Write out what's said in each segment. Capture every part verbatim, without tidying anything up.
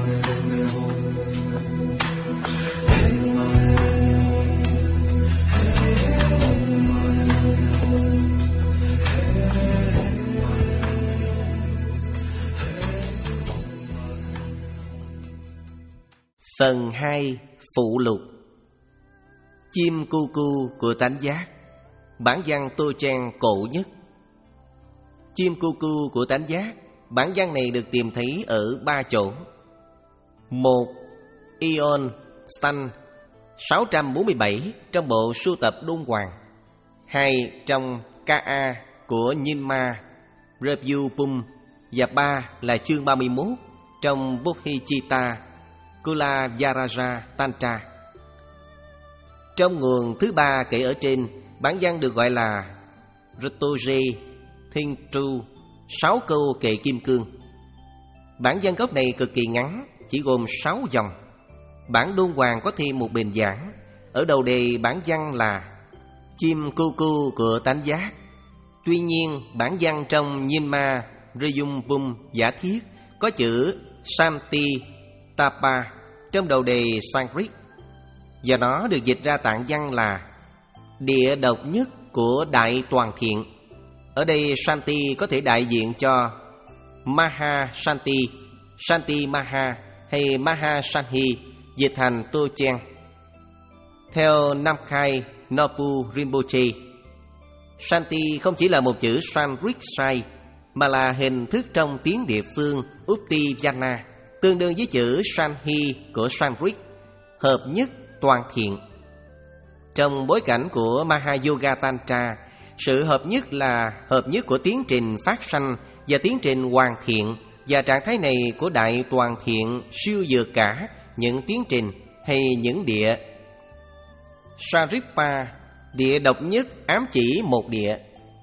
Phần hai. Phụ lục. Chim cu cu của tánh giác. Bản văn Tô Trang cổ nhất. Chim cu cu của tánh giác. Bản văn này được tìm thấy ở ba chỗ. Một. Ion Stan sáu trăm bốn mươi bảy trong bộ sưu tập Đôn Hoàng. Hai. Trong ca a của Nyingma Revyupum. Và ba là chương ba mươi mốt trong Bodhicitta Kulavajraya Tantra. Trong nguồn thứ ba kể ở trên, bản văn được gọi là Rtoje Thintru, sáu câu kệ kim cương. Bản văn gốc này cực kỳ ngắn, chỉ gồm sáu dòng. Bản Đôn Hoàng có thêm một bình giảng. Ở đầu đề bản văn là chim cu cu của tánh giác. Tuy nhiên, bản văn trong Nyingma Revyupum giả thiết có chữ Santi Tapa trong đầu đề Sanskrit, và nó được dịch ra tạng văn là địa độc nhất của Đại Toàn Thiện. Ở đây Santi có thể đại diện cho Maha Santi, Santi Maha hay Maha Sanhi, dịch thành Tô Chen. Theo Namkhai Nopu Rinpoche, Santi không chỉ là một chữ Sanskrit sai, mà là hình thức trong tiếng địa phương Uttivana, tương đương với chữ Sanhi của Sanskrit, hợp nhất toàn thiện. Trong bối cảnh của Mahayoga Tantra, sự hợp nhất là hợp nhất của tiến trình phát sanh và tiến trình hoàn thiện, và trạng thái này của Đại Toàn Thiện siêu vượt cả những tiến trình hay những địa. Saripa, địa độc nhất, ám chỉ một địa.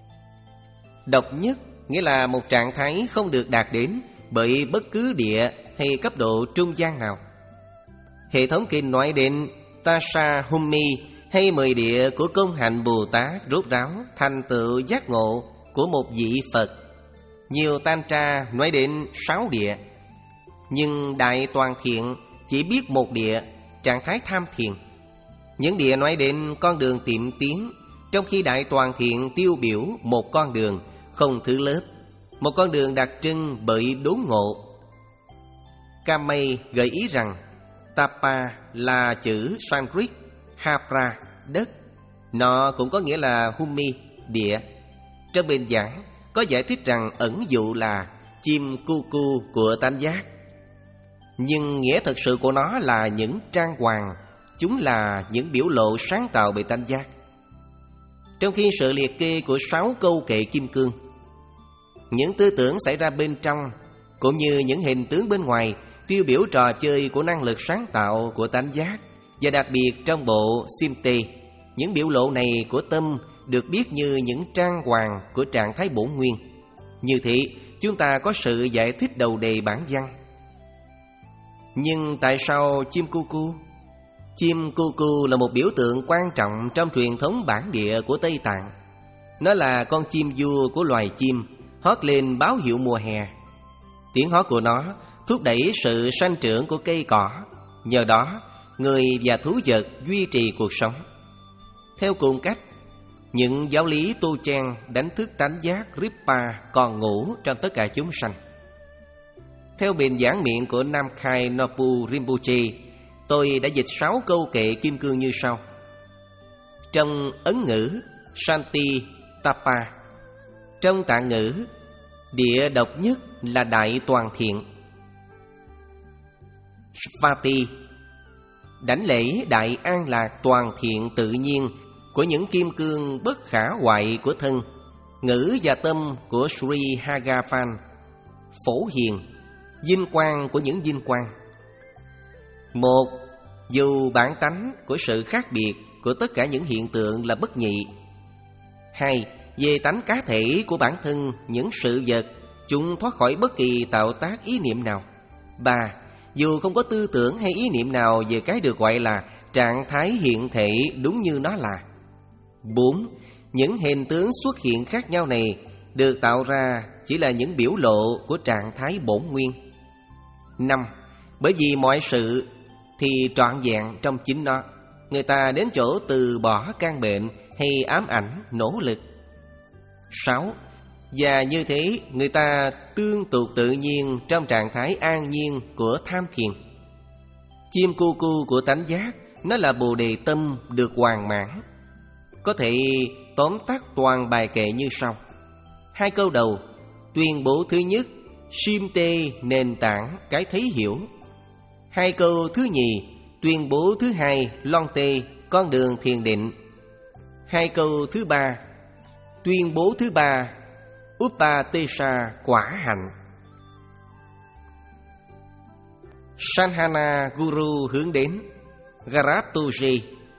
Độc nhất nghĩa là một trạng thái không được đạt đến bởi bất cứ địa hay cấp độ trung gian nào. Hệ thống kinh nói đến Tassa Hummi hay mười địa của công hạnh Bồ Tát rốt ráo thành tựu giác ngộ của một vị Phật. Nhiều Tantra nói đến sáu địa, nhưng Đại Toàn Thiện chỉ biết một địa, trạng thái tham thiền. Những địa nói đến con đường tiệm tiến, trong khi Đại Toàn Thiện tiêu biểu một con đường không thứ lớp, một con đường đặc trưng bởi đốn ngộ. Kamei gợi ý rằng Tapa là chữ Sanskrit Hapra, đất. Nó cũng có nghĩa là Hummi, địa. Trong bên giảng có giải thích rằng ẩn dụ là chim cu cu của tánh giác, nhưng nghĩa thật sự của nó là những trang hoàng. Chúng là những biểu lộ sáng tạo bởi tánh giác. Trong khi sự liệt kê của sáu câu kệ kim cương, những tư tưởng xảy ra bên trong cũng như những hình tướng bên ngoài tiêu biểu trò chơi của năng lực sáng tạo của tánh giác. Và đặc biệt trong bộ Simte, những biểu lộ này của tâm được biết như những trang hoàng của trạng thái bổn nguyên. Như thế, chúng ta có sự giải thích đầu đề bản văn. Nhưng tại sao chim cu cu? Chim cu cu là một biểu tượng quan trọng trong truyền thống bản địa của Tây Tạng. Nó là con chim vua của loài chim, hót lên báo hiệu mùa hè. Tiếng hót của nó thúc đẩy sự sanh trưởng của cây cỏ. Nhờ đó, người và thú vật duy trì cuộc sống. Theo cùng cách, những giáo lý Tô Chen đánh thức tánh giác Ripa còn ngủ trong tất cả chúng sanh. Theo bình giảng miệng của Namkhai Nopu Rinpoche, tôi đã dịch sáu câu kệ kim cương như sau. Trong Ấn ngữ, Santi Tapa. Trong Tạng ngữ, địa độc nhất là Đại Toàn Thiện. Svati. Đảnh lễ đại an lạc toàn thiện tự nhiên của những kim cương bất khả hoại của thân, ngữ và tâm của Sri Hagaphan. Phổ hiền, vinh quang của những vinh quang. Một, dù bản tánh của sự khác biệt của tất cả những hiện tượng là bất nhị. Hai, về tánh cá thể của bản thân những sự vật, chúng thoát khỏi bất kỳ tạo tác ý niệm nào. Ba, dù không có tư tưởng hay ý niệm nào về cái được gọi là trạng thái hiện thể đúng như nó là. Bốn, những hình tướng xuất hiện khác nhau này được tạo ra chỉ là những biểu lộ của trạng thái bổn nguyên. Năm, Bởi vì mọi sự thì trọn vẹn trong chính nó. Người ta đến chỗ từ bỏ căn bệnh hay ám ảnh, nỗ lực. Sáu. Và như thế người ta tương tục tự nhiên trong trạng thái an nhiên của tham thiền. Chim cu cu của tánh giác, nó là bồ đề tâm được hoàn mãn. Có thể tóm tắt toàn bài kệ như sau. Hai câu đầu tuyên bố thứ nhất, sim tê nền tảng cái thấy hiểu. Hai câu thứ nhì tuyên bố thứ hai, lon tê con đường thiền định. Hai câu thứ ba tuyên bố thứ ba, upatesa quả hạnh. Sanhana Guru hướng đến Garaptoji.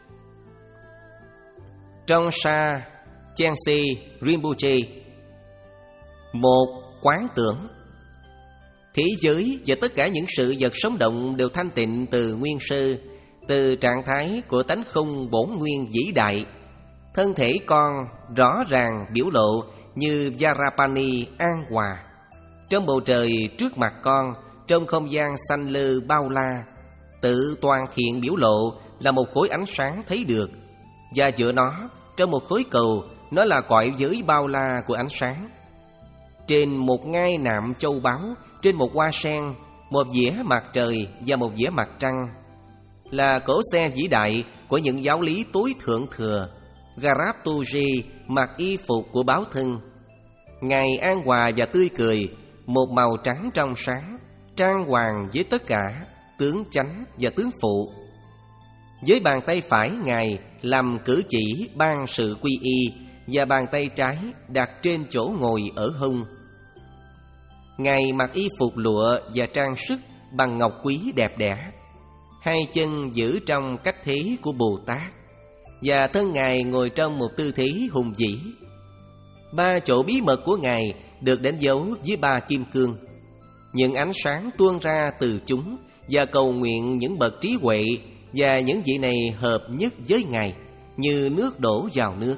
Trong Sa Chense Rinpoche, một quán tưởng. Thế giới và tất cả những sự vật sống động đều thanh tịnh từ nguyên sơ, từ trạng thái của tánh không bổn nguyên vĩ đại. Thân thể con rõ ràng biểu lộ như Vajrapani an hòa. Trong bầu trời trước mặt con, trong không gian xanh lơ bao la, tự toàn thiện biểu lộ là một khối ánh sáng thấy được. Và giữa nó, trong một khối cầu, nó là cõi giới bao la của ánh sáng. Trên một ngai nạm châu báu, trên một hoa sen, một dĩa mặt trời và một dĩa mặt trăng, là cỗ xe vĩ đại của những giáo lý tối thượng thừa. Garaptoji mặc y phục của báo thân. Ngài an hòa và tươi cười, một màu trắng trong sáng, trang hoàng với tất cả tướng chánh và tướng phụ. Với bàn tay phải Ngài làm cử chỉ ban sự quy y, và bàn tay trái đặt trên chỗ ngồi ở hông. Ngài mặc y phục lụa và trang sức bằng ngọc quý đẹp đẽ. Hai chân giữ trong cách thế của Bồ Tát, và thân Ngài ngồi trong một tư thế hùng vĩ. Ba chỗ bí mật của Ngài được đánh dấu với ba kim cương. Những ánh sáng tuôn ra từ chúng và cầu nguyện những bậc trí huệ, và những vị này hợp nhất với Ngài như nước đổ vào nước.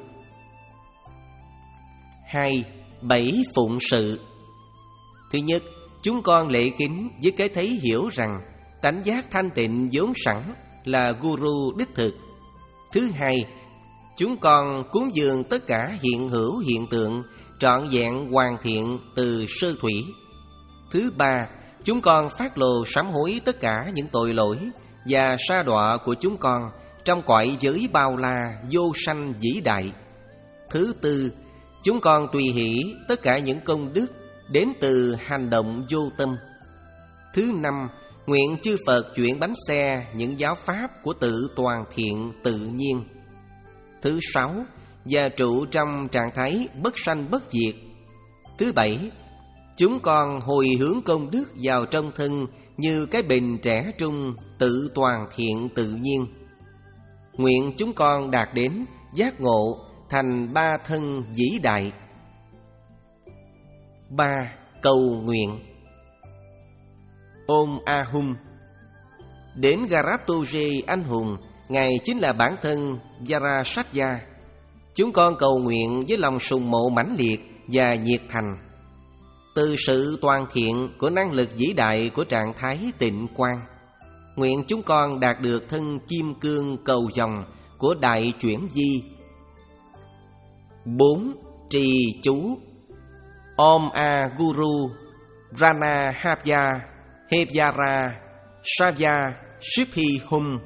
Hai. Bảy phụng sự. Thứ nhất, chúng con lễ kính với cái thấy hiểu rằng tánh giác thanh tịnh vốn sẵn là Guru đích thực. Thứ hai, chúng con cúng dường tất cả hiện hữu hiện tượng trọn vẹn hoàn thiện từ sơ thủy. Thứ ba, chúng con phát lộ sám hối tất cả những tội lỗi và sa đọa của chúng con trong cõi giới bao la vô sanh vĩ đại. Thứ tư, chúng con tùy hỷ tất cả những công đức đến từ hành động vô tâm. Thứ năm, nguyện chư Phật chuyển bánh xe những giáo pháp của tự toàn thiện tự nhiên. Thứ sáu, gia trụ trong trạng thái bất sanh bất diệt. Thứ bảy, chúng con hồi hướng công đức vào trong thân như cái bình trẻ trung tự toàn thiện tự nhiên. Nguyện chúng con đạt đến giác ngộ thành ba thân vĩ đại. Ba. Cầu nguyện. Om Ahum. Đến Garaptoji anh hùng, Ngài chính là bản thân Varasatya. Chúng con cầu nguyện với lòng sùng mộ mãnh liệt và nhiệt thành. Từ sự toàn thiện của năng lực vĩ đại của trạng thái tịnh quang, nguyện chúng con đạt được thân kim cương cầu vòng của đại chuyển di. Bốn. Trì chú. Om A Guru Rana Havya Hevyara Savya Shibhi Hum.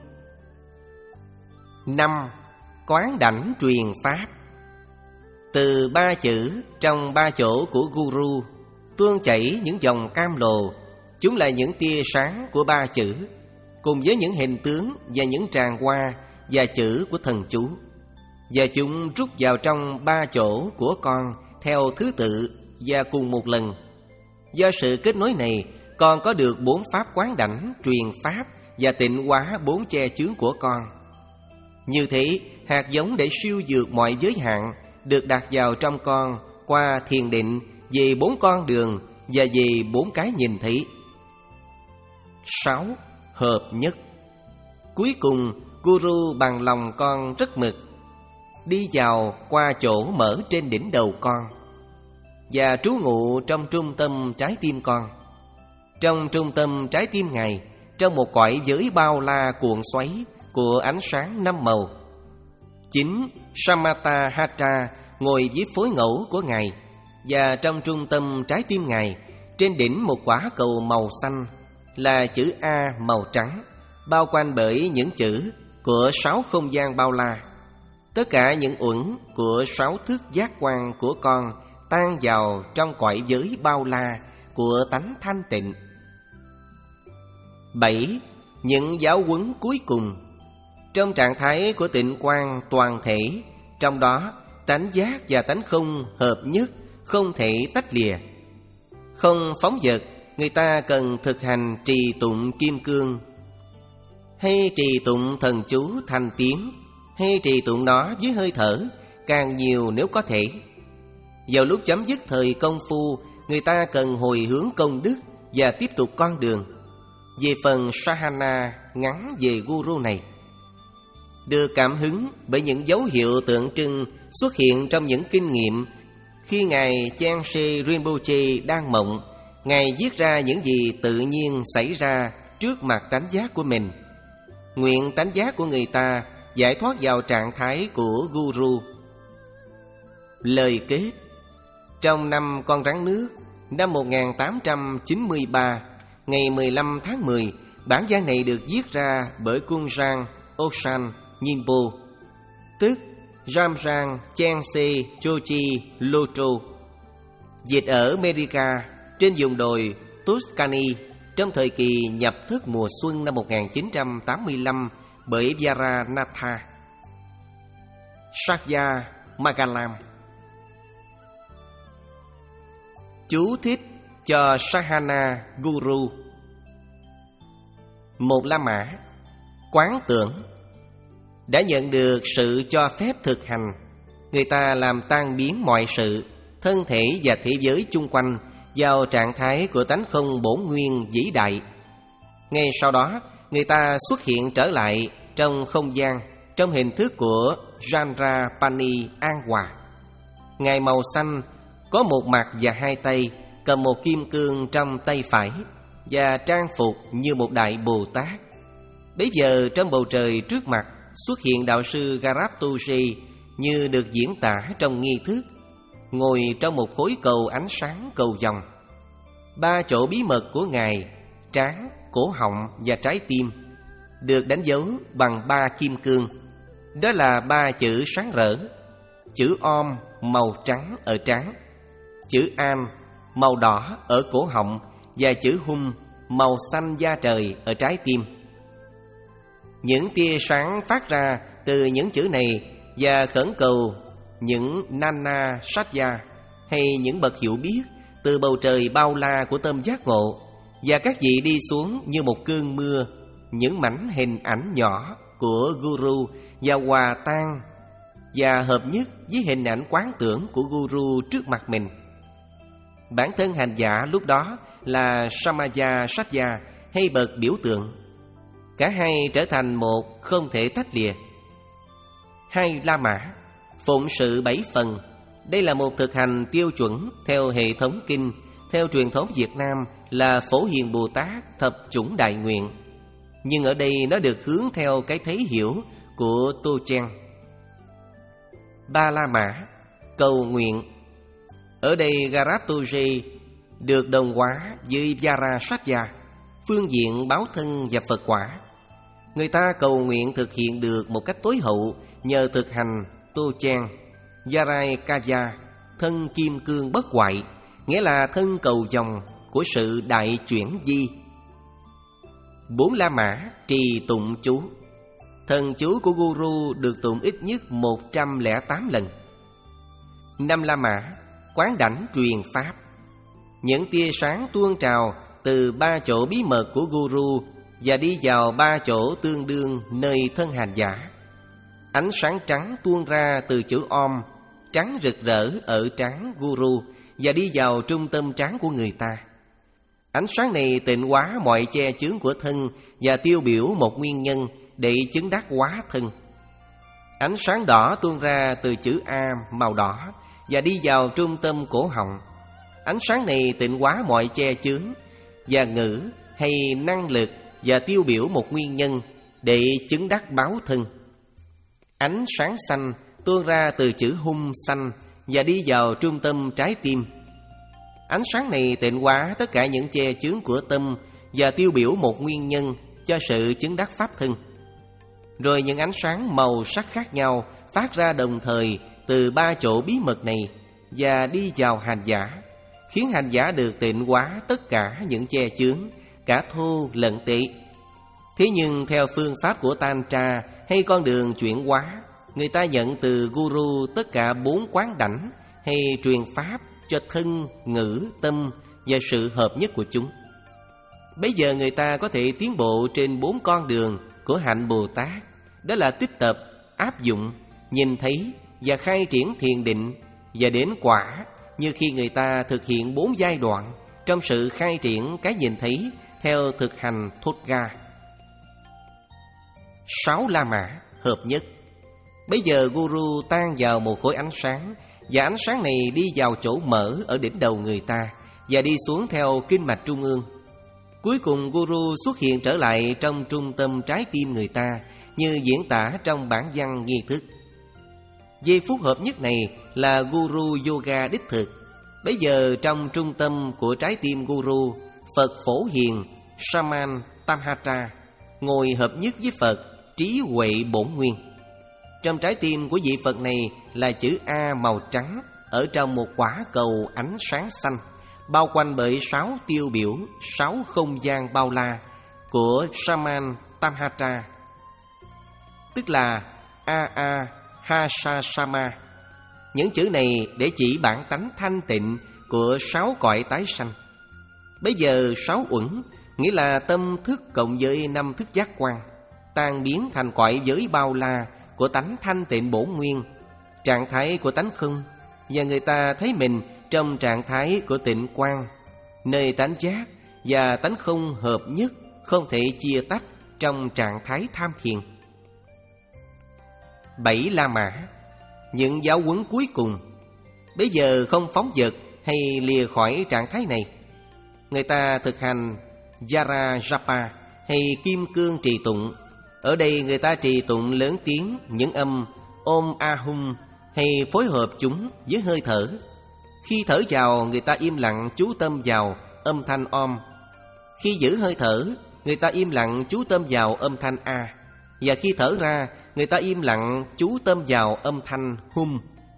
Năm. Quán đảnh truyền pháp. Từ ba chữ trong ba chỗ của Guru tuôn chảy những dòng cam lồ. Chúng là những tia sáng của ba chữ, cùng với những hình tướng và những tràng hoa và chữ của thần chú. Và chúng rút vào trong ba chỗ của con theo thứ tự và cùng một lần. Do sự kết nối này, con có được bốn pháp quán đảnh, truyền pháp và tịnh hóa bốn che chướng của con. Như thế, hạt giống để siêu vượt mọi giới hạn được đặt vào trong con qua thiền định về bốn con đường và về bốn cái nhìn thấy. Sáu. Hợp nhất. Cuối cùng, Guru bằng lòng con rất mực đi vào qua chỗ mở trên đỉnh đầu con và trú ngụ trong trung tâm trái tim con. Trong trung tâm trái tim Ngài, trong một cõi giới bao la cuộn xoáy của ánh sáng năm màu. Chính Samatha Hatra ngồi dưới phối ngẫu của Ngài, và trong trung tâm trái tim Ngài, trên đỉnh một quả cầu màu xanh, là chữ A màu trắng, bao quanh bởi những chữ của sáu không gian bao la. Tất cả những uẩn của sáu thức giác quan của con tan vào trong cõi giới bao la của tánh thanh tịnh. Bảy. Những giáo huấn cuối cùng. Trong trạng thái của tịnh quang toàn thể, trong đó tánh giác và tánh không hợp nhất, không thể tách lìa. Không phóng dật, người ta cần thực hành trì tụng kim cương, hay trì tụng thần chú thành tiếng, hay trì tụng nó với hơi thở, càng nhiều nếu có thể. Vào lúc chấm dứt thời công phu, người ta cần hồi hướng công đức và tiếp tục con đường. Về phần Sahana ngắn về Guru này, được cảm hứng bởi những dấu hiệu tượng trưng xuất hiện trong những kinh nghiệm. Khi Ngài Chanse Rinpoche đang mộng, Ngài viết ra những gì tự nhiên xảy ra trước mặt tánh giác của mình. Nguyện tánh giác của người ta giải thoát vào trạng thái của Guru. Lời kết. Trong năm con rắn nước, năm một nghìn tám trăm chín mươi ba, ngày mười lăm tháng mười, bản văn này được viết ra bởi Kunjang Osan Nyingpo, tức Ramjang Chanse Chochi Loto, dịch ở America trên vùng đồi Tuscany trong thời kỳ nhập thức mùa xuân năm một nghìn chín trăm tám mươi lăm bởi Varanatha. Sakya Magalam. Chú thích cho Sahana Guru. Một La Mã quán tưởng đã nhận được sự cho phép thực hành, người ta làm tan biến mọi sự, thân thể và thế giới chung quanh vào trạng thái của tánh không bổn nguyên vĩ đại. Ngay sau đó, người ta xuất hiện trở lại trong không gian trong hình thức của Janrapani an hòa. Ngài màu xanh có một mặt và hai tay, cầm một kim cương trong tay phải và trang phục như một đại Bồ Tát. Bấy giờ trong bầu trời trước mặt xuất hiện đạo sư Garaptuji như được diễn tả trong nghi thức, ngồi trong một khối cầu ánh sáng cầu vòng. Ba chỗ bí mật của Ngài, trán, cổ họng và trái tim, được đánh dấu bằng ba kim cương. Đó là ba chữ sáng rỡ: chữ Om màu trắng ở trán, chữ An màu đỏ ở cổ họng và chữ Hum màu xanh da trời ở trái tim. Những tia sáng phát ra từ những chữ này và khẩn cầu những Nana Satya hay những bậc hiểu biết từ bầu trời bao la của tâm giác ngộ, và các vị đi xuống như một cơn mưa những mảnh hình ảnh nhỏ của Guru và hòa tan và hợp nhất với hình ảnh quán tưởng của Guru trước mặt mình. Bản thân hành giả lúc đó là Samaya Satya hay bậc biểu tượng. Cả hai trở thành một, không thể tách lìa. Hai La Mã phụng sự bảy phần. Đây là một thực hành tiêu chuẩn theo hệ thống kinh. Theo truyền thống Việt Nam là Phổ Hiền Bồ Tát thập chủng đại nguyện, nhưng ở đây nó được hướng theo cái thấy hiểu của Tô Chen. Ba La Mã cầu nguyện. Ở đây Garaptuji được đồng hóa với Varasatya, phương diện báo thân và Phật quả. Người ta cầu nguyện thực hiện được một cách tối hậu nhờ thực hành Tô Chen. Varai-kaya, thân kim cương bất hoại, nghĩa là thân cầu vòng của sự đại chuyển di. Bốn La Mã trì tụng chú. Thần chú của Guru được tụng ít nhất một trăm lẻ tám lần. Năm La Mã quán đảnh truyền pháp. Những tia sáng tuôn trào từ ba chỗ bí mật của Guru và đi vào ba chỗ tương đương nơi thân hành giả. Ánh sáng trắng tuôn ra từ chữ Om, trắng rực rỡ ở trán Guru và đi vào trung tâm trán của người ta. Ánh sáng này tịnh hóa mọi che chướng của thân và tiêu biểu một nguyên nhân để chứng đắc hóa thân. Ánh sáng đỏ tuôn ra từ chữ A màu đỏ và đi vào trung tâm cổ họng. Ánh sáng này tịnh hóa mọi che chướng và ngữ hay năng lực và tiêu biểu một nguyên nhân để chứng đắc báo thân. Ánh sáng xanh tuôn ra từ chữ hung xanh và đi vào trung tâm trái tim. Ánh sáng này tịnh hóa tất cả những che chướng của tâm và tiêu biểu một nguyên nhân cho sự chứng đắc pháp thân. Rồi những ánh sáng màu sắc khác nhau phát ra đồng thời từ ba chỗ bí mật này và đi vào hành giả, khiến hành giả được tịnh hóa tất cả những che chướng, cả thô lẫn tệ. Thế nhưng theo phương pháp của Tantra hay con đường chuyển hóa, người ta nhận từ Guru tất cả bốn quán đảnh hay truyền pháp cho thân, ngữ, tâm và sự hợp nhất của chúng. Bây giờ người ta có thể tiến bộ trên bốn con đường của hạnh Bồ Tát, đó là tích tập, áp dụng, nhìn thấy và khai triển thiền định, và đến quả như khi người ta thực hiện bốn giai đoạn trong sự khai triển cái nhìn thấy theo thực hành Thotga. Sáu La Mã hợp nhất. Bây giờ Guru tan vào một khối ánh sáng, và ánh sáng này đi vào chỗ mở ở đỉnh đầu người ta và đi xuống theo kinh mạch trung ương. Cuối cùng Guru xuất hiện trở lại trong trung tâm trái tim người ta, như diễn tả trong bản văn nghi thức. Giây phút hợp nhất này là Guru Yoga đích thực. Bây giờ trong trung tâm của trái tim Guru, Phật Phổ Hiền Saman Tamhatra ngồi hợp nhất với Phật Trí Huệ Bổn Nguyên. Trong trái tim của vị Phật này là chữ A màu trắng ở trong một quả cầu ánh sáng xanh, bao quanh bởi sáu tiêu biểu, sáu không gian bao la của Saman Tamhatra, tức là A A Ha Sa Sama. Những chữ này để chỉ bản tánh thanh tịnh của sáu cõi tái sanh. Bây giờ sáu uẩn nghĩa là tâm thức cộng với năm thức giác quan, tan biến thành cõi giới bao la của tánh thanh tịnh bổn nguyên, trạng thái của tánh không, và người ta thấy mình trong trạng thái của tịnh quang, nơi tánh giác và tánh không hợp nhất, không thể chia tách trong trạng thái tham thiền. Bảy La Mã, những giáo huấn cuối cùng. Bây giờ không phóng dật hay lìa khỏi trạng thái này. Người ta thực hành Jara Japa hay Kim Cương trì tụng. Ở đây người ta trì tụng lớn tiếng những âm Om Ahum hay phối hợp chúng với hơi thở. Khi thở vào, người ta im lặng chú tâm vào âm thanh Om. Khi giữ hơi thở, người ta im lặng chú tâm vào âm thanh A. Và khi thở ra, người ta im lặng chú tâm vào âm thanh Hum.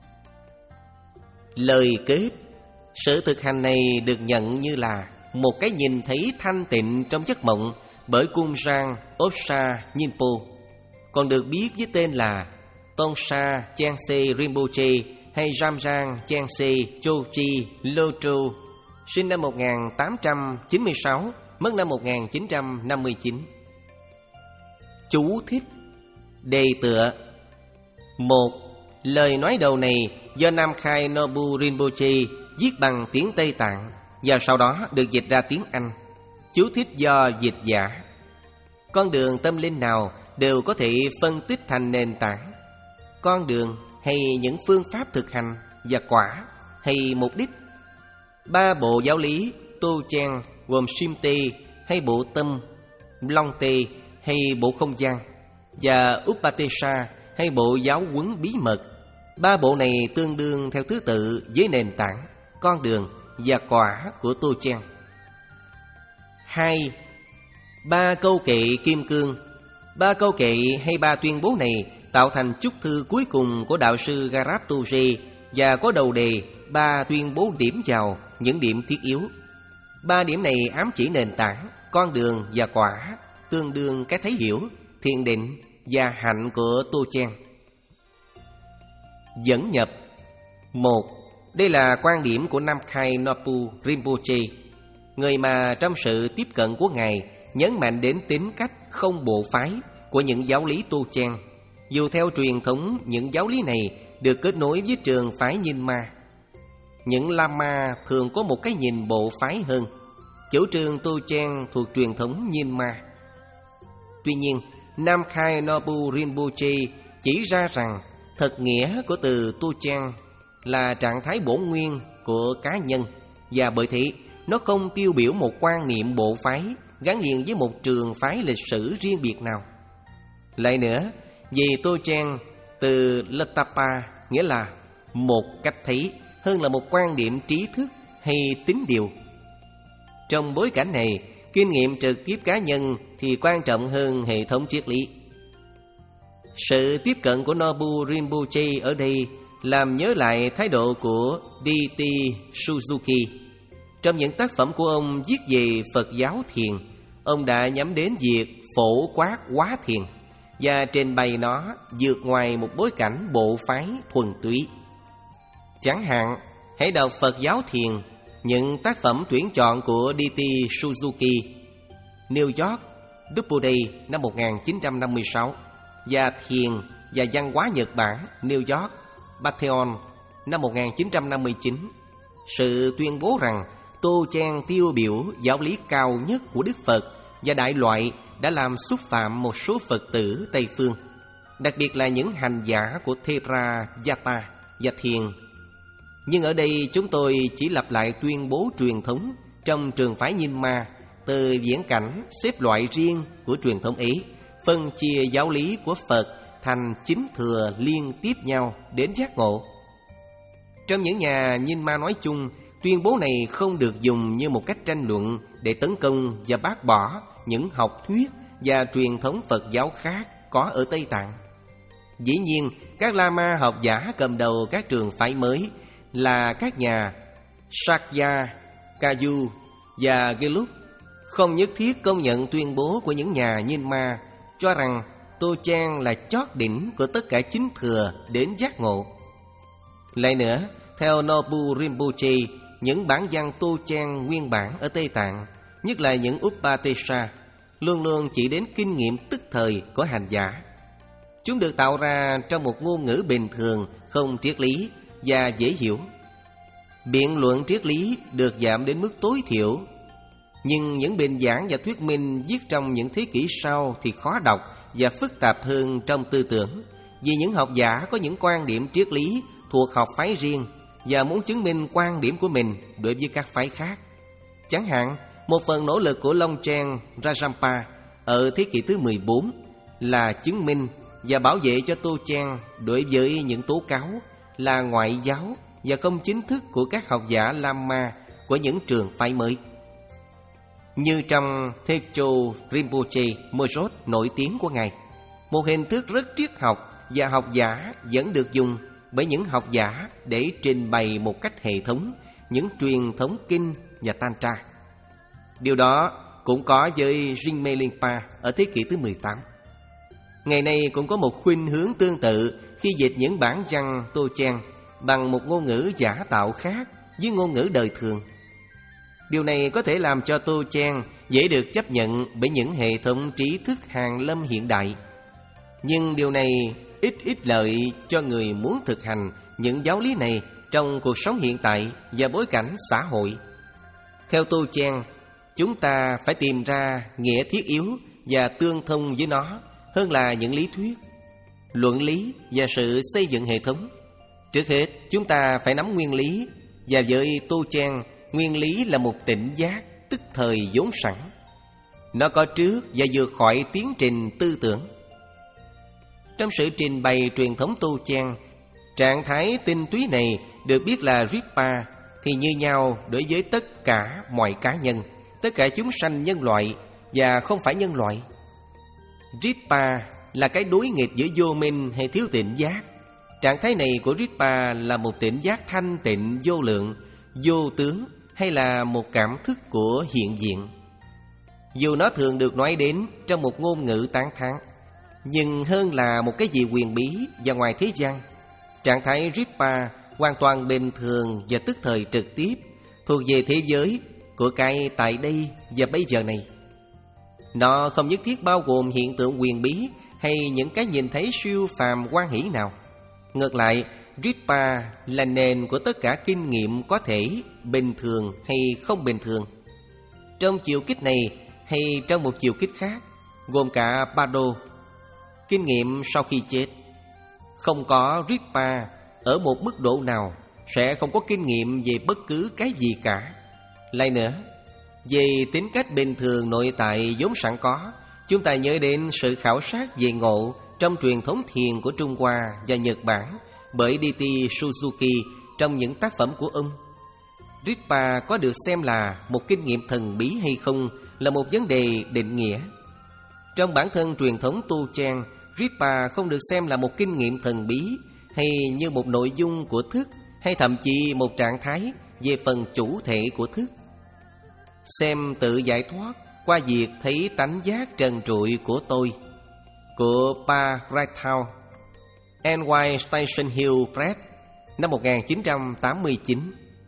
Lời kết, sự thực hành này được nhận như là một cái nhìn thấy thanh tịnh trong giấc mộng bởi Kumjang Opsa Nyingpo, còn được biết với tên là Tongsa Changse Rinpoche hay Ramjang Changse Chochi Lotro, sinh năm một nghìn tám trăm chín mươi sáu, mất năm một nghìn chín trăm năm mươi chín. Chú thích đề tựa. Một, lời nói đầu này do Nam Khai Nobu Rinpoche viết bằng tiếng Tây Tạng và sau đó được dịch ra tiếng Anh. Chú thích do dịch giả. Con đường tâm linh nào đều có thể phân tích thành nền tảng, con đường hay những phương pháp thực hành và quả hay mục đích. Ba bộ giáo lý Tô Chen gồm Simte hay bộ tâm, Long Tê hay bộ không gian, và Upatesha hay bộ giáo huấn bí mật. Ba bộ này tương đương theo thứ tự với nền tảng, con đường và quả của Tô Chen. Hai, ba câu kệ kim cương. Ba câu kệ hay ba tuyên bố này tạo thành chúc thư cuối cùng của đạo sư Garaptuje và có đầu đề ba tuyên bố điểm vào những điểm thiết yếu. Ba điểm này ám chỉ nền tảng, con đường và quả, tương đương cái thấy hiểu, thiền định và hạnh của Tô Chen. Dẫn nhập. Một, đây là quan điểm của Nam Khai Nobu Rinpoche, người mà trong sự tiếp cận của Ngài nhấn mạnh đến tính cách không bộ phái của những giáo lý Tô Chen. Dù theo truyền thống, những giáo lý này được kết nối với trường phái Nyingma. Những Lama thường có một cái nhìn bộ phái hơn. Chủ trương Tô Chen thuộc truyền thống Nyingma. Tuy nhiên, Nam Khai Nobu Rinpoche chỉ ra rằng thật nghĩa của từ Tô Chen là trạng thái bổn nguyên của cá nhân, và bởi thế nó không tiêu biểu một quan niệm bộ phái gắn liền với một trường phái lịch sử riêng biệt nào. Lại nữa, vì Tô Chan từ Latapa nghĩa là một cách thấy hơn là một quan điểm trí thức hay tín điều. Trong bối cảnh này, kinh nghiệm trực tiếp cá nhân thì quan trọng hơn hệ thống triết lý. Sự tiếp cận của Nobu Rinpoche ở đây làm nhớ lại thái độ của đê tê Suzuki. Trong những tác phẩm của ông viết về Phật giáo thiền, ông đã nhắm đến việc phổ quát hóa thiền và trình bày nó vượt ngoài một bối cảnh bộ phái thuần túy. Chẳng hạn, hãy đọc Phật giáo thiền, những tác phẩm tuyển chọn của đê tê Suzuki, New York, Double Day năm một nghìn chín trăm năm mươi sáu, và Thiền và Văn hóa Nhật Bản, New York, Pantheon năm một nghìn chín trăm năm mươi chín. Sự tuyên bố rằng Tô Chan tiêu biểu giáo lý cao nhất của Đức Phật và đại loại đã làm xúc phạm một số Phật tử Tây Phương, đặc biệt là những hành giả của Theravada và Thiền. Nhưng ở đây chúng tôi chỉ lặp lại tuyên bố truyền thống trong trường phái Nyingma từ viễn cảnh xếp loại riêng của truyền thống ấy, phân chia giáo lý của Phật thành chính thừa liên tiếp nhau đến giác ngộ. Trong những nhà Nyingma nói chung, tuyên bố này không được dùng như một cách tranh luận để tấn công và bác bỏ những học thuyết và truyền thống Phật giáo khác có ở Tây Tạng. Dĩ nhiên, các Lama học giả cầm đầu các trường phái mới là các nhà Sakya, Kayu và Gelug không nhất thiết công nhận tuyên bố của những nhà Nyingma cho rằng Tô Chan là chót đỉnh của tất cả chính thừa đến giác ngộ. Lại nữa, theo Nobu Rinpoche, những bản văn Tô Chan nguyên bản ở Tây Tạng, nhất là những Upatesha, luôn luôn chỉ đến kinh nghiệm tức thời của hành giả. Chúng được tạo ra trong một ngôn ngữ bình thường, không triết lý và dễ hiểu. Biện luận triết lý được giảm đến mức tối thiểu, nhưng những bình giảng và thuyết minh viết trong những thế kỷ sau thì khó đọc và phức tạp hơn trong tư tưởng, vì những học giả có những quan điểm triết lý thuộc học phái riêng và muốn chứng minh quan điểm của mình đối với các phái khác. Chẳng hạn, một phần nỗ lực của Longchen Rajampa ở thế kỷ thứ mười bốn là chứng minh và bảo vệ cho Tô Chan đối với những tố cáo là ngoại giáo và không chính thức của các học giả Lama của những trường phái mới. Như trong Techo Rinpoche Mojot nổi tiếng của Ngài, một hình thức rất triết học và học giả vẫn được dùng bởi những học giả để trình bày một cách hệ thống những truyền thống kinh và Tantra. Điều đó cũng có với Jigme Lingpa ở thế kỷ thứ mười tám. Ngày nay cũng có một khuynh hướng tương tự khi dịch những bản văn Tô Chan bằng một ngôn ngữ giả tạo khác với ngôn ngữ đời thường. Điều này có thể làm cho Tô Chan dễ được chấp nhận bởi những hệ thống trí thức hàn lâm hiện đại. Nhưng điều này ít ít lợi cho người muốn thực hành những giáo lý này trong cuộc sống hiện tại và bối cảnh xã hội. Theo Tô Chan, chúng ta phải tìm ra nghĩa thiết yếu và tương thông với nó hơn là những lý thuyết, luận lý và sự xây dựng hệ thống. Trước hết, chúng ta phải nắm nguyên lý, và với Tô Chan, nguyên lý là một tỉnh giác tức thời vốn sẵn. Nó có trước và vượt khỏi tiến trình tư tưởng. Trong sự trình bày truyền thống Tô Chan, trạng thái tinh túy này được biết là Ripa thì như nhau đối với tất cả mọi cá nhân, tất cả chúng sanh nhân loại và không phải nhân loại. Ripa là cái đối nghịch giữa vô minh hay thiếu tỉnh giác. Trạng thái này của Ripa là một tỉnh giác thanh tịnh vô lượng, vô tướng, hay là một cảm thức của hiện diện. Dù nó thường được nói đến trong một ngôn ngữ tán thán, nhưng hơn là một cái gì huyền bí và ngoài thế gian. Trạng thái Ripa hoàn toàn bình thường và tức thời trực tiếp, thuộc về thế giới của cái tại đây và bây giờ này. Nó không nhất thiết bao gồm hiện tượng huyền bí hay những cái nhìn thấy siêu phàm hoan hỷ nào. Ngược lại, Ripa là nền của tất cả kinh nghiệm có thể bình thường hay không bình thường. Trong chiều kích này hay trong một chiều kích khác, gồm cả Bardo, kinh nghiệm sau khi chết. Không có Ripa ở một mức độ nào sẽ không có kinh nghiệm về bất cứ cái gì cả. Lại nữa, Về tính cách bình thường nội tại vốn sẵn có, chúng ta nhớ đến sự khảo sát về ngộ trong truyền thống thiền của Trung Hoa và Nhật Bản bởi đê tê Suzuki trong những tác phẩm của ông. Ritpa có được xem là một kinh nghiệm thần bí hay không là một vấn đề định nghĩa. Trong bản thân truyền thống Tu Chan, Ritpa không được xem là một kinh nghiệm thần bí hay như một nội dung của thức, hay thậm chí một trạng thái về phần chủ thể của thức. Xem tự giải thoát qua việc thấy tánh giác trần trụi của tôi, của Pa Raithau, en i Station Hill Press, năm một nghìn chín trăm tám mươi chín.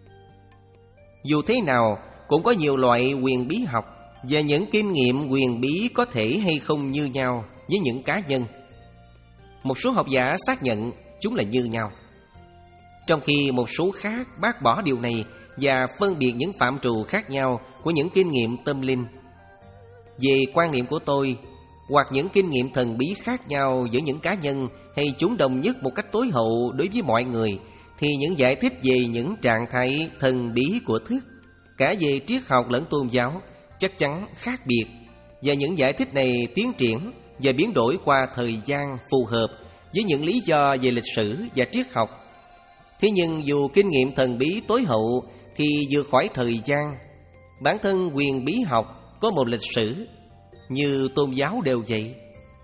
Dù thế nào, cũng có nhiều loại quyền bí học, và những kinh nghiệm quyền bí có thể hay không như nhau với những cá nhân. Một số học giả xác nhận chúng là như nhau, trong khi một số khác bác bỏ điều này và phân biệt những phạm trù khác nhau của những kinh nghiệm tâm linh. Về quan niệm của tôi, hoặc những kinh nghiệm thần bí khác nhau giữa những cá nhân hay chúng đồng nhất một cách tối hậu đối với mọi người, thì những giải thích về những trạng thái thần bí của thức, cả về triết học lẫn tôn giáo, chắc chắn khác biệt, và những giải thích này tiến triển và biến đổi qua thời gian phù hợp với những lý do về lịch sử và triết học. Thế nhưng dù kinh nghiệm thần bí tối hậu thì vượt khỏi thời gian, bản thân quyền bí học có một lịch sử, như tôn giáo đều vậy.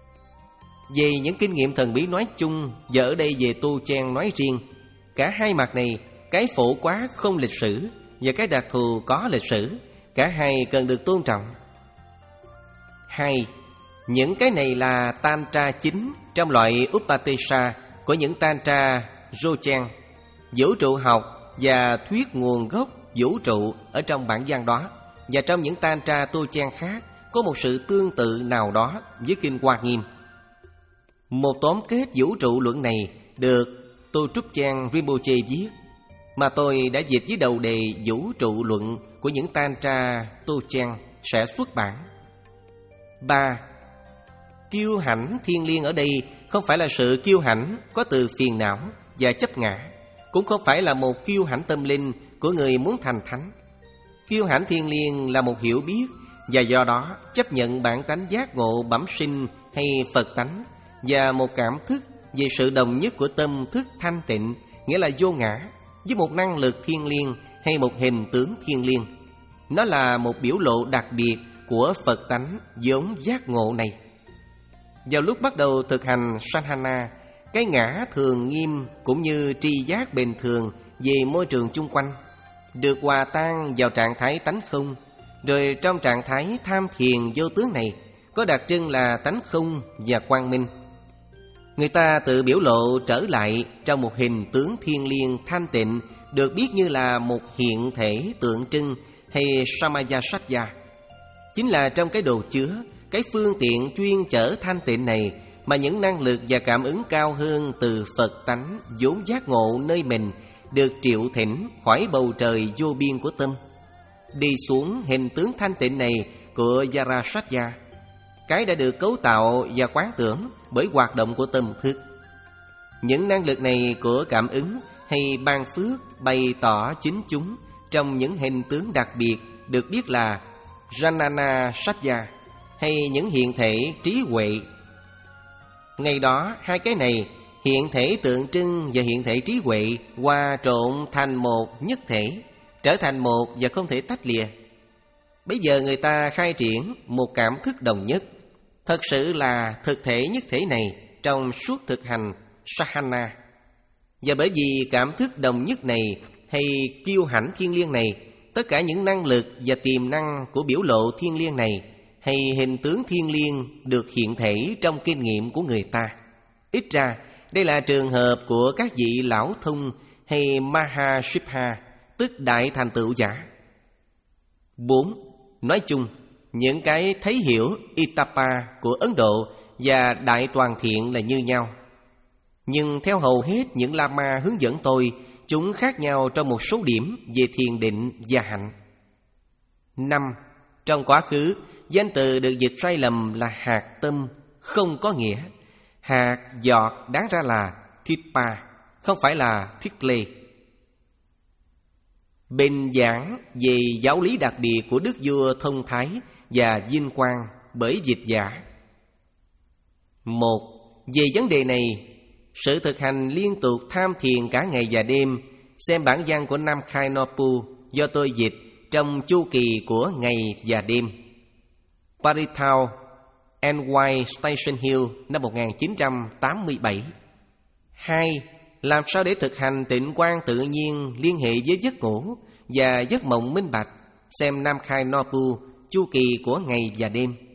Về những kinh nghiệm thần bí nói chung, và ở đây về Tu Chan nói riêng, cả hai mặt này, cái phổ quát không lịch sử và cái đặc thù có lịch sử, cả hai cần được tôn trọng. Hai, những cái này là tantra chính trong loại Upatesha của những tantra Dzogchen, vũ trụ học và thuyết nguồn gốc vũ trụ ở trong bản văn đó, và trong những tantra Tu Chan khác có một sự tương tự nào đó với kinh Hoa Nghiêm. Một tóm kết vũ trụ luận này được Tô Trúc Chan Rinpoche viết, mà tôi đã dịch với đầu đề vũ trụ luận của những tantra Tu Chan sẽ xuất bản. Ba, kiêu hãnh thiên liêng ở đây không phải là sự kiêu hãnh có từ phiền não và chấp ngã, cũng không phải là một kiêu hãnh tâm linh của người muốn thành thánh. Kiêu hãnh thiên liêng là một hiểu biết, và do đó chấp nhận bản tánh giác ngộ bẩm sinh hay Phật tánh, và một cảm thức về sự đồng nhất của tâm thức thanh tịnh, nghĩa là vô ngã, với một năng lực thiên liêng hay một hình tướng thiên liêng. Nó là một biểu lộ đặc biệt của Phật tánh vốn giác ngộ này. Vào lúc bắt đầu thực hành Sadhana, cái ngã thường nghiêm cũng như tri giác bình thường về môi trường chung quanh được hòa tan vào trạng thái tánh không. Rồi trong trạng thái tham thiền vô tướng này có đặc trưng là tánh không và quang minh. Người ta tự biểu lộ trở lại trong một hình tướng thiên liêng thanh tịnh, được biết như là một hiện thể tượng trưng hay Samayasatya. Chính là trong cái đồ chứa, cái phương tiện chuyên chở thanh tịnh này mà những năng lực và cảm ứng cao hơn từ Phật tánh vốn giác ngộ nơi mình được triệu thỉnh khỏi bầu trời vô biên của tâm, đi xuống hình tướng thanh tịnh này của Yarasatya, cái đã được cấu tạo và quán tưởng bởi hoạt động của tâm thức. Những năng lực này của cảm ứng hay ban phước bày tỏ chính chúng trong những hình tướng đặc biệt được biết là Jnana Satya hay những hiện thể trí huệ. Ngày đó hai cái này, hiện thể tượng trưng và hiện thể trí huệ, hòa trộn thành một nhất thể, trở thành một và không thể tách lìa. Bây giờ người ta khai triển một cảm thức đồng nhất, thật sự là thực thể nhất thể này trong suốt thực hành Sadhana. Và bởi vì cảm thức đồng nhất này hay kiêu hãnh thiên liêng này, tất cả những năng lực và tiềm năng của biểu lộ thiên liêng này hay hình tướng thiên liêng được hiện thể trong kinh nghiệm của người ta. Ít ra đây là trường hợp của các vị lão thông hay Mahashibha, tức đại thành tựu giả. Bốn, nói chung, những cái thấy hiểu Itapa của Ấn Độ và Đại Toàn Thiện là như nhau. Nhưng theo hầu hết những Lama hướng dẫn tôi, chúng khác nhau trong một số điểm về thiền định và hạnh. Năm, trong quá khứ, danh từ được dịch sai lầm là hạt tâm, không có nghĩa. Hạt giọt đáng ra là Thipa, không phải là Thiple. Bình giảng về giáo lý đặc biệt của Đức Vua Thông Thái và Vinh Quang bởi dịch giả. Một, về vấn đề này, sự thực hành liên tục tham thiền cả ngày và đêm, xem bản văn của Nam Khai No Pu do tôi dịch trong chu kỳ của ngày và đêm. Paritown, N Y Station Hill năm một nghìn chín trăm tám mươi bảy. Hai, làm sao để thực hành tịnh quan tự nhiên liên hệ với giấc ngủ và giấc mộng minh bạch, xem Nam Khai No Pu chu kỳ của ngày và đêm.